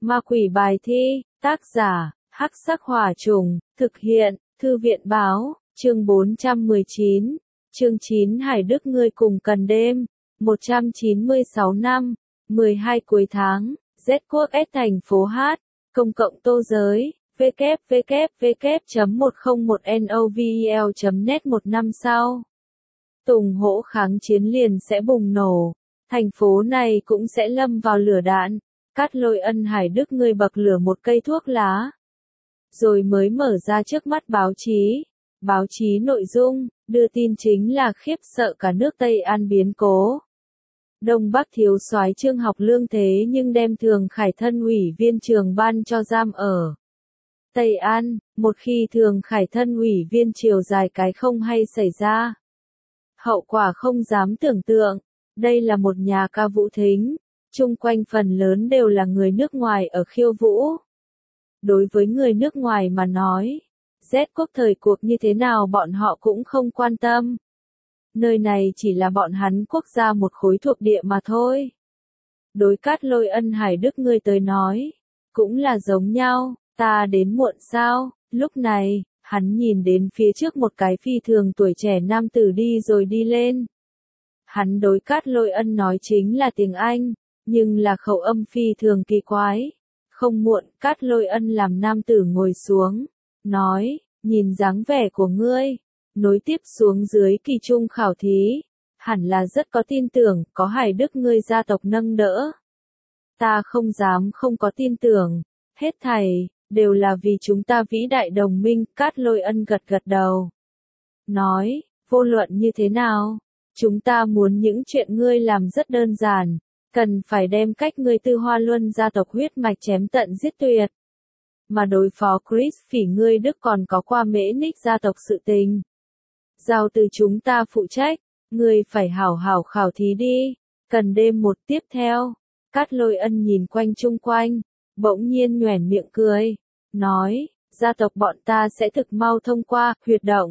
Ma quỷ bài thi, tác giả, Hắc Sắc Hỏa Trùng, thực hiện, Thư viện Báo, chương 419, chương 9 Hải Đức ngươi cùng cần đêm, 196 năm, 12 cuối tháng, Z quốc S thành phố H, công cộng tô giới, www.101novel.net. Một năm sau, Tùng Hỗ kháng chiến liền sẽ bùng nổ, thành phố này cũng sẽ lâm vào lửa đạn. Cát Lôi Ân Hải Đức ngươi bậc lửa một cây thuốc lá, rồi mới mở ra trước mắt báo chí. Báo chí nội dung, đưa tin chính là khiếp sợ cả nước Tây An biến cố. Đông Bắc thiếu soái Trương Học Lương thế nhưng đem Thường Khải thân ủy viên trường ban cho giam ở Tây An, một khi Thường Khải thân ủy viên chiều dài cái không hay xảy ra. Hậu quả không dám tưởng tượng, đây là một nhà ca vũ thính, chung quanh phần lớn đều là người nước ngoài ở khiêu vũ. Đối với người nước ngoài mà nói, Z quốc thời cuộc như thế nào bọn họ cũng không quan tâm. Nơi này chỉ là bọn hắn quốc gia một khối thuộc địa mà thôi. Đối Cát Lôi Ân Hải Đức ngươi tới nói, cũng là giống nhau, ta đến muộn sao? Lúc này, hắn nhìn đến phía trước một cái phi thường tuổi trẻ nam tử đi rồi đi lên. Hắn đối Cát Lôi Ân nói chính là tiếng Anh, nhưng là khẩu âm phi thường kỳ quái. Không muộn, Cát Lôi Ân làm nam tử ngồi xuống, nói, nhìn dáng vẻ của ngươi, nối tiếp xuống dưới kỳ trung khảo thí, hẳn là rất có tin tưởng, có Hải Đức ngươi gia tộc nâng đỡ. Ta không dám không có tin tưởng, hết thảy, đều là vì chúng ta vĩ đại đồng minh. Cát Lôi Ân gật gật đầu, nói, vô luận như thế nào, chúng ta muốn những chuyện ngươi làm rất đơn giản, cần phải đem cách ngươi Tư Hoa Luân gia tộc huyết mạch chém tận giết tuyệt. Mà đối phó Chris Phỉ ngươi Đức còn có qua Mễ Ních gia tộc sự tình. Giao từ chúng ta phụ trách, ngươi phải hảo hảo khảo thí đi. Cần đêm một tiếp theo, Cát Lôi Ân nhìn quanh chung quanh, bỗng nhiên nhoẻn miệng cười, nói, gia tộc bọn ta sẽ thực mau thông qua, huyệt động.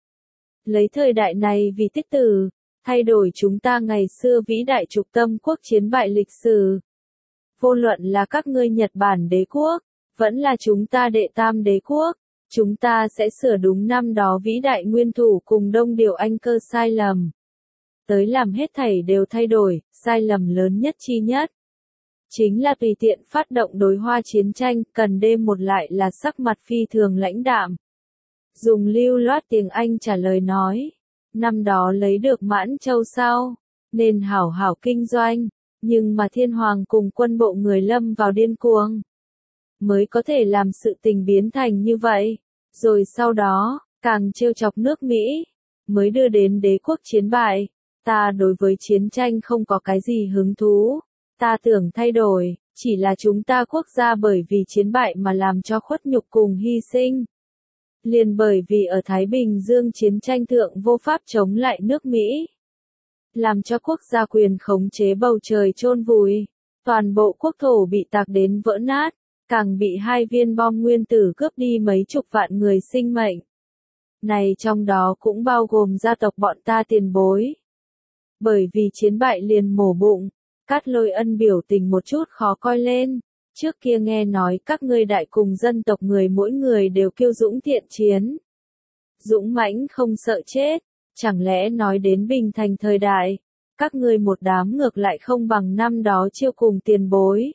Lấy thời đại này vì tích tử, thay đổi chúng ta ngày xưa vĩ đại trục tâm quốc chiến bại lịch sử. Vô luận là các ngươi Nhật Bản đế quốc, vẫn là chúng ta đệ tam đế quốc, chúng ta sẽ sửa đúng năm đó vĩ đại nguyên thủ cùng Đông Điều Anh cơ sai lầm. Tới làm hết thảy đều thay đổi, sai lầm lớn nhất chi nhất. Chính là tùy tiện phát động đối Hoa chiến tranh. Cần đêm một lại là sắc mặt phi thường lãnh đạm. Dùng lưu loát tiếng Anh trả lời nói, năm đó lấy được Mãn Châu sau, nên hảo hảo kinh doanh, nhưng mà thiên hoàng cùng quân bộ người lâm vào điên cuồng, mới có thể làm sự tình biến thành như vậy. Rồi sau đó, càng trêu chọc nước Mỹ, mới đưa đến đế quốc chiến bại. Ta đối với chiến tranh không có cái gì hứng thú, ta tưởng thay đổi, chỉ là chúng ta quốc gia bởi vì chiến bại mà làm cho khuất nhục cùng hy sinh. Liền bởi vì ở Thái Bình Dương chiến tranh thượng vô pháp chống lại nước Mỹ, làm cho quốc gia quyền khống chế bầu trời chôn vùi, toàn bộ quốc thổ bị tạc đến vỡ nát, càng bị 2 viên bom nguyên tử cướp đi mấy chục vạn người sinh mệnh. Này trong đó cũng bao gồm gia tộc bọn ta tiền bối. Bởi vì chiến bại liền mổ bụng, Cát Lôi Ân biểu tình một chút khó coi lên. Trước kia nghe nói các ngươi đại cùng dân tộc người mỗi người đều kiêu dũng thiện chiến, dũng mãnh không sợ chết, chẳng lẽ nói đến Bình Thành thời đại, các ngươi một đám ngược lại không bằng năm đó chiêu cùng tiền bối.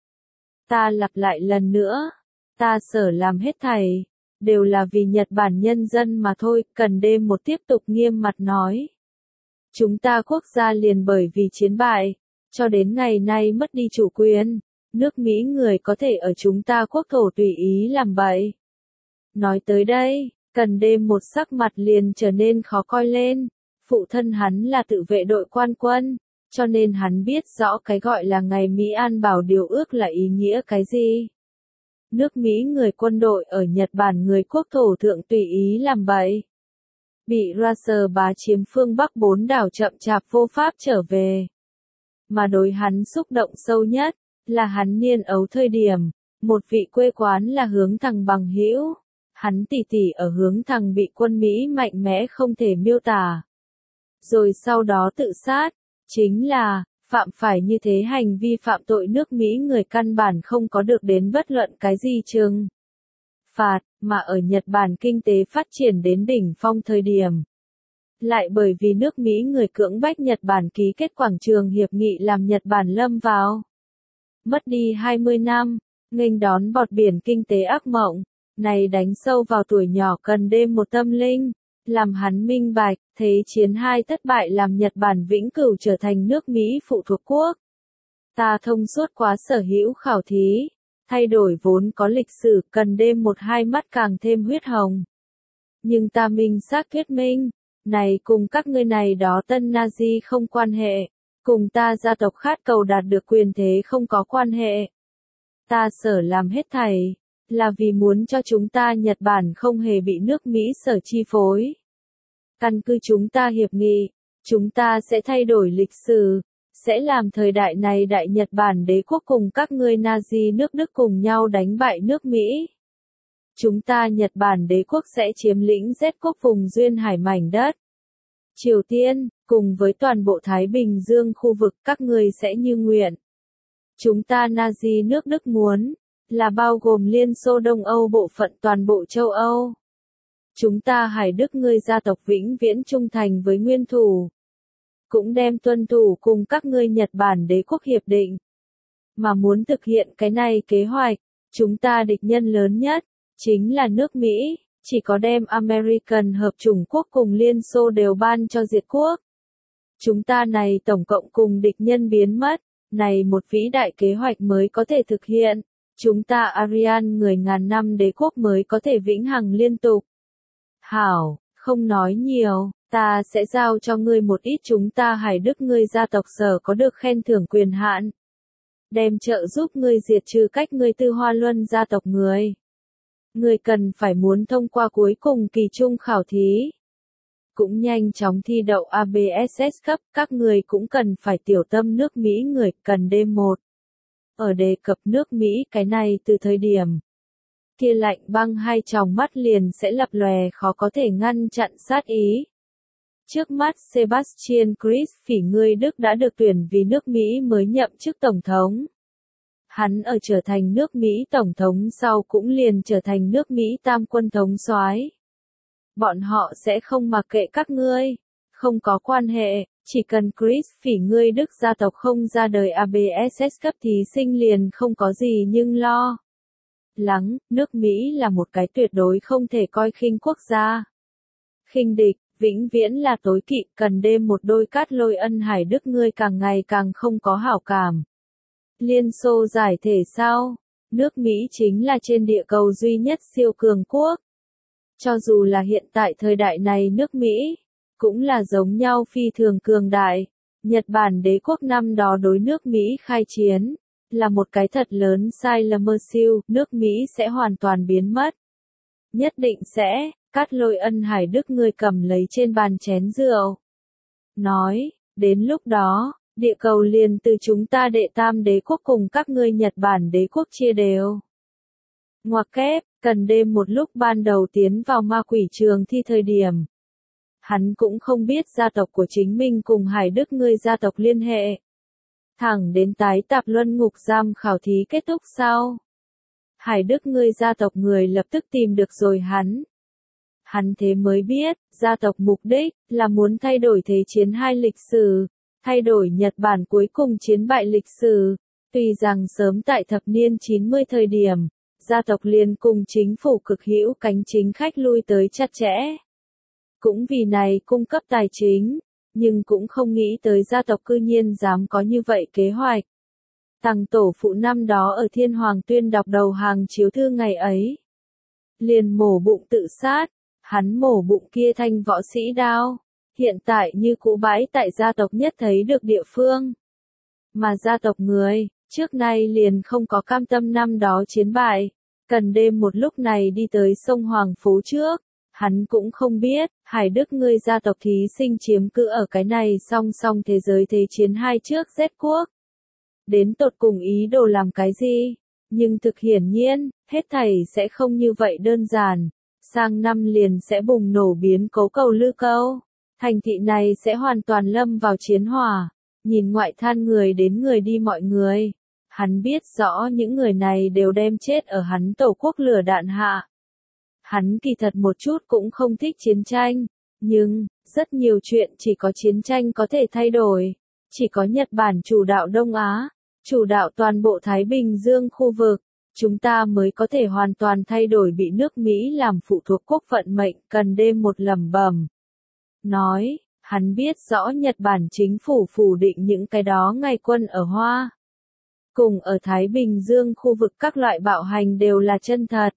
Ta lặp lại lần nữa, ta sở làm hết thảy, đều là vì Nhật Bản nhân dân mà thôi. Cần đêm một tiếp tục nghiêm mặt nói, chúng ta quốc gia liền bởi vì chiến bại, cho đến ngày nay mất đi chủ quyền. Nước Mỹ người có thể ở chúng ta quốc thổ tùy ý làm bậy. Nói tới đây, Cần đêm một sắc mặt liền trở nên khó coi lên. Phụ thân hắn là tự vệ đội quan quân, cho nên hắn biết rõ cái gọi là ngày Mỹ An Bảo điều ước là ý nghĩa cái gì. Nước Mỹ người quân đội ở Nhật Bản người quốc thổ thượng tùy ý làm bậy, bị Russell bá chiếm phương Bắc 4 đảo chậm chạp vô pháp trở về. Mà đối hắn xúc động sâu nhất, là hắn niên ấu thời điểm, một vị quê quán là Hướng Thằng bằng hữu, hắn tỷ tỷ ở Hướng Thằng bị quân Mỹ mạnh mẽ không thể miêu tả. Rồi sau đó tự sát, chính là, Phạm phải như thế hành vi phạm tội nước Mỹ người căn bản không có được đến bất luận cái gì trừng phạt, mà ở Nhật Bản kinh tế phát triển đến đỉnh phong thời điểm. Lại bởi vì nước Mỹ người cưỡng bách Nhật Bản ký kết Quảng Trường Hiệp nghị làm Nhật Bản lâm vào. Mất đi 20 năm, nghênh đón bọt biển kinh tế ác mộng, này đánh sâu vào tuổi nhỏ cần đêm một tâm linh, làm hắn minh bạch, Thế chiến 2 thất bại làm Nhật Bản vĩnh cửu trở thành nước Mỹ phụ thuộc quốc. Ta thông suốt quá sở hữu khảo thí, thay đổi vốn có lịch sử cần đêm một hai mắt càng thêm huyết hồng. Nhưng ta minh xác thuyết minh, này cùng các ngươi này đó tân Nazi không quan hệ, cùng ta gia tộc khát cầu đạt được quyền thế không có quan hệ. Ta sở làm hết thảy, là vì muốn cho chúng ta Nhật Bản không hề bị nước Mỹ sở chi phối. Căn cứ chúng ta hiệp nghị, chúng ta sẽ thay đổi lịch sử, sẽ làm thời đại này Đại Nhật Bản đế quốc cùng các ngươi Nazi nước Đức cùng nhau đánh bại nước Mỹ. Chúng ta Nhật Bản đế quốc sẽ chiếm lĩnh Z quốc vùng duyên hải mảnh đất Triều Tiên, cùng với toàn bộ Thái Bình Dương khu vực các ngươi sẽ như nguyện. Chúng ta Nazi nước Đức muốn, là bao gồm Liên Xô Đông Âu bộ phận toàn bộ châu Âu. Chúng ta Hải Đức ngươi gia tộc vĩnh viễn trung thành với nguyên thủ. Cũng đem tuân thủ cùng các ngươi Nhật Bản đế quốc hiệp định. Mà muốn thực hiện cái này kế hoạch, chúng ta địch nhân lớn nhất, chính là nước Mỹ, chỉ có đem American Hợp chủng quốc cùng Liên Xô đều ban cho diệt quốc. Chúng ta này tổng cộng cùng địch nhân biến mất, này một vĩ đại kế hoạch mới có thể thực hiện, chúng ta Aryan người ngàn năm đế quốc mới có thể vĩnh hằng liên tục. Hảo, không nói nhiều, ta sẽ giao cho ngươi một ít chúng ta Hải Đức ngươi gia tộc sở có được khen thưởng quyền hạn. Đem trợ giúp ngươi diệt trừ cách ngươi Tư Hoa Luân gia tộc người. Ngươi cần phải muốn thông qua cuối cùng kỳ trung khảo thí. Cũng nhanh chóng thi đậu ABSS cấp, các người cũng cần phải tiểu tâm nước Mỹ người cần D1. Ở đề cập nước Mỹ cái này từ thời điểm kia lạnh băng hai tròng mắt liền sẽ lập lòe khó có thể ngăn chặn sát ý. Trước mắt Sebastian Kurz phỉ người Đức đã được tuyển vì nước Mỹ mới nhậm chức tổng thống. Hắn ở trở thành nước Mỹ tổng thống sau cũng liền trở thành nước Mỹ tam quân thống soái. Bọn họ sẽ không mặc kệ các ngươi, không có quan hệ, chỉ cần Chris phỉ ngươi Đức gia tộc không ra đời ABSS cấp thí sinh liền không có gì nhưng lo. Lắng, nước Mỹ là một cái tuyệt đối không thể coi khinh quốc gia. Khinh địch, vĩnh viễn là tối kỵ, cần đêm một đôi cát lôi ân Hải Đức ngươi càng ngày càng không có hảo cảm. Liên Xô giải thể sao? Nước Mỹ chính là trên địa cầu duy nhất siêu cường quốc. Cho dù là hiện tại thời đại này nước Mỹ, cũng là giống nhau phi thường cường đại. Nhật Bản đế quốc năm đó đối nước Mỹ khai chiến, là một cái thật lớn sai lầm mơ siêu, nước Mỹ sẽ hoàn toàn biến mất. Nhất định sẽ, Cát Lôi Ân Hải Đức ngươi cầm lấy trên bàn chén rượu. Nói, đến lúc đó, địa cầu liền từ chúng ta đệ tam đế quốc cùng các ngươi Nhật Bản đế quốc chia đều. Ngoặc kép, cần đêm một lúc ban đầu tiến vào ma quỷ trường thi thời điểm. Hắn cũng không biết gia tộc của chính mình cùng Hải Đức ngươi gia tộc liên hệ. Thẳng đến tái tạp luân ngục giam khảo thí kết thúc sau. Hải Đức ngươi gia tộc người lập tức tìm được rồi hắn. Hắn thế mới biết, gia tộc mục đích là muốn thay đổi Thế chiến 2 lịch sử, thay đổi Nhật Bản cuối cùng chiến bại lịch sử. Tuy rằng sớm tại thập niên 90 thời điểm, gia tộc liền cùng chính phủ cực hữu cánh chính khách lui tới chặt chẽ. Cũng vì này cung cấp tài chính, nhưng cũng không nghĩ tới gia tộc cư nhiên dám có như vậy kế hoạch. Tằng tổ phụ năm đó ở Thiên Hoàng Tuyên đọc đầu hàng chiếu thư ngày ấy. Liền mổ bụng tự sát, hắn mổ bụng kia thanh võ sĩ đao, hiện tại như cũ bãi tại gia tộc nhất thấy được địa phương. Mà gia tộc người, trước nay liền không có cam tâm năm đó chiến bại, cần đêm một lúc này đi tới sông Hoàng Phú trước. Hắn cũng không biết, Hải Đức ngươi gia tộc thí sinh chiếm cư ở cái này song song thế giới Thế chiến 2 trước Z quốc. Đến tột cùng ý đồ làm cái gì? Nhưng thực hiển nhiên, hết thảy sẽ không như vậy đơn giản. Sang năm liền sẽ bùng nổ biến cố cầu Lư Câu. Thành thị này sẽ hoàn toàn lâm vào chiến hỏa. nhìn ngoại than người đến người đi mọi người. Hắn biết rõ những người này đều đem chết ở hắn tổ quốc lửa đạn hạ. Hắn kỳ thật một chút cũng không thích chiến tranh, nhưng, rất nhiều chuyện chỉ có chiến tranh có thể thay đổi. Chỉ có Nhật Bản chủ đạo Đông Á, chủ đạo toàn bộ Thái Bình Dương khu vực, chúng ta mới có thể hoàn toàn thay đổi bị nước Mỹ làm phụ thuộc quốc vận mệnh. Cần đêm một lẩm bẩm nói, hắn biết rõ Nhật Bản chính phủ phủ định những cái đó ngày quân ở Hoa. Cùng ở Thái Bình Dương khu vực các loại bạo hành đều là chân thật.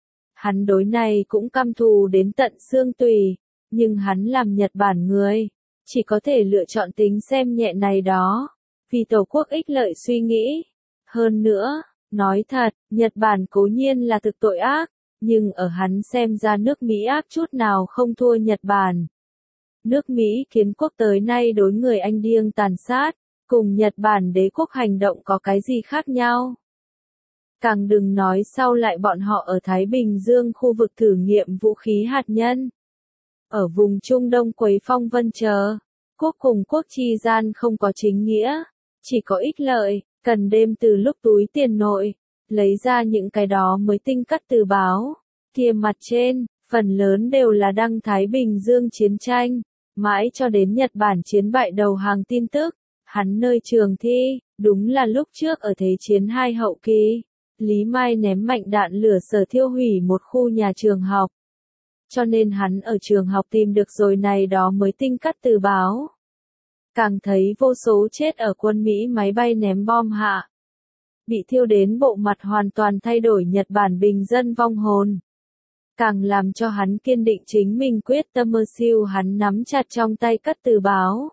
Hắn đối này cũng căm thù đến tận xương tủy, nhưng hắn làm Nhật Bản người, chỉ có thể lựa chọn tính xem nhẹ này đó, vì tổ quốc ích lợi suy nghĩ. Hơn nữa, nói thật, Nhật Bản cố nhiên là thực tội ác, nhưng ở hắn xem ra nước Mỹ ác chút nào không thua Nhật Bản. Nước Mỹ kiến quốc tới nay đối người Anh điên tàn sát, cùng Nhật Bản đế quốc hành động có cái gì khác nhau. Càng đừng nói sau lại bọn họ ở Thái Bình Dương khu vực thử nghiệm vũ khí hạt nhân. Ở vùng Trung Đông quấy phong vân chờ, quốc cùng quốc chi gian không có chính nghĩa, chỉ có ích lợi. Cần đêm từ lúc túi tiền nội, lấy ra những cái đó mới tinh cắt từ báo, kia mặt trên, phần lớn đều là đăng Thái Bình Dương chiến tranh, mãi cho đến Nhật Bản chiến bại đầu hàng tin tức. Hắn nơi trường thi, đúng là lúc trước ở Thế chiến 2 hậu kỳ, Lý Mai ném mạnh đạn lửa sở thiêu hủy một khu nhà trường học. Cho nên hắn ở trường học tìm được rồi này đó mới tinh cắt từ báo. Càng thấy vô số chết ở quân Mỹ máy bay ném bom hạ. Bị thiêu đến bộ mặt hoàn toàn thay đổi Nhật Bản bình dân vong hồn. Càng làm cho hắn kiên định chính mình quyết tâm mơ siêu hắn nắm chặt trong tay cắt từ báo.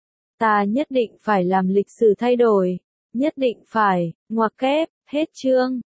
Ta nhất định phải làm lịch sử thay đổi, nhất định phải, ngoặc kép, hết chương.